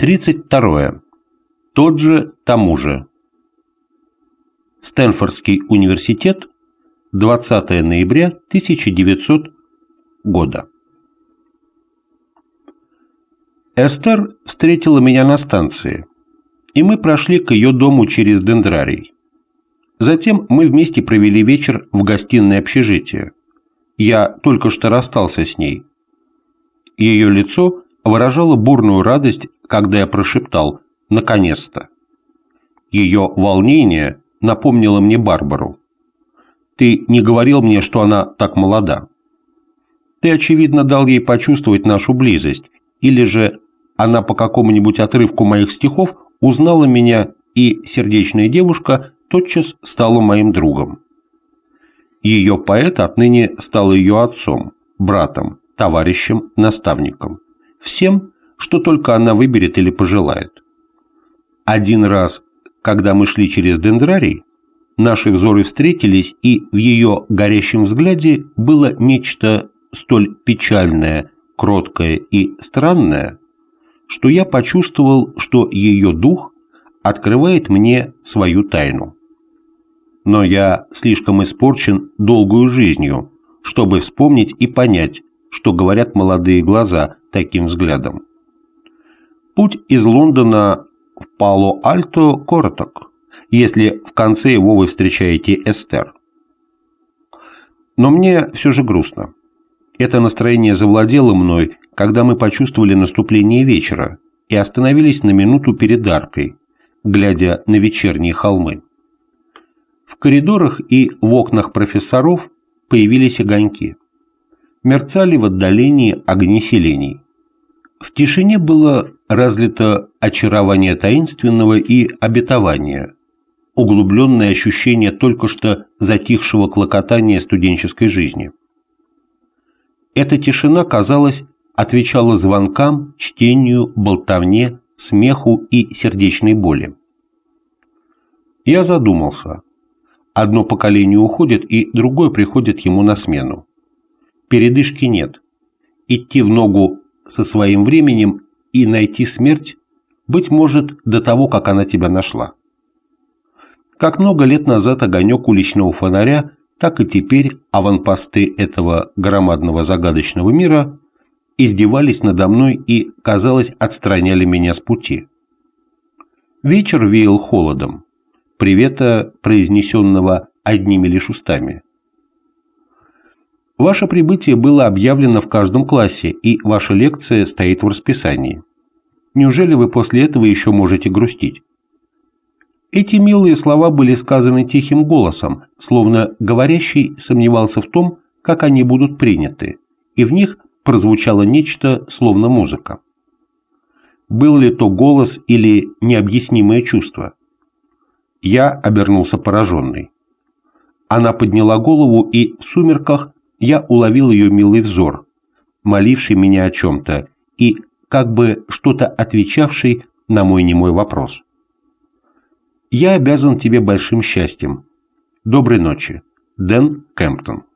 32. Тот же, тому же. Стэнфордский университет, 20 ноября 1900 года. Эстер встретила меня на станции, и мы прошли к ее дому через дендрарий. Затем мы вместе провели вечер в гостиной общежития. Я только что расстался с ней. Ее лицо выражало бурную радость, когда я прошептал «наконец-то». Ее волнение напомнило мне Барбару. «Ты не говорил мне, что она так молода. Ты, очевидно, дал ей почувствовать нашу близость, или же она по какому-нибудь отрывку моих стихов узнала меня, и сердечная девушка тотчас стала моим другом. Ее поэт отныне стал ее отцом, братом, товарищем, наставником. Всем, что только она выберет или пожелает. Один раз, когда мы шли через дендрарий, наши взоры встретились, и в ее горящем взгляде было нечто столь печальное, кроткое и странное, что я почувствовал, что ее дух открывает мне свою тайну. Но я слишком испорчен долгую жизнью, чтобы вспомнить и понять, что говорят молодые глаза таким взглядом. Путь из Лондона в Пало-Альто короток, если в конце его вы встречаете Эстер. Но мне все же грустно. Это настроение завладело мной, когда мы почувствовали наступление вечера и остановились на минуту перед аркой, глядя на вечерние холмы. В коридорах и в окнах профессоров появились огоньки. Мерцали в отдалении огни селений. В тишине было разлито очарование таинственного и обетования, углубленное ощущение только что затихшего клокотания студенческой жизни. Эта тишина, казалось, отвечала звонкам, чтению, болтовне, смеху и сердечной боли. Я задумался. Одно поколение уходит, и другое приходит ему на смену. Передышки нет. Идти в ногу со своим временем и найти смерть, быть может, до того, как она тебя нашла. Как много лет назад огонек уличного фонаря, так и теперь аванпосты этого громадного загадочного мира издевались надо мной и, казалось, отстраняли меня с пути. Вечер веял холодом, привета, произнесенного одними лишь устами. Ваше прибытие было объявлено в каждом классе, и ваша лекция стоит в расписании. Неужели вы после этого еще можете грустить? Эти милые слова были сказаны тихим голосом, словно говорящий сомневался в том, как они будут приняты, и в них прозвучало нечто, словно музыка. Был ли то голос или необъяснимое чувство? Я обернулся пораженный. Она подняла голову, и в сумерках я уловил ее милый взор, моливший меня о чем-то и как бы что-то отвечавший на мой немой вопрос. «Я обязан тебе большим счастьем. Доброй ночи. Дэн Кэмптон».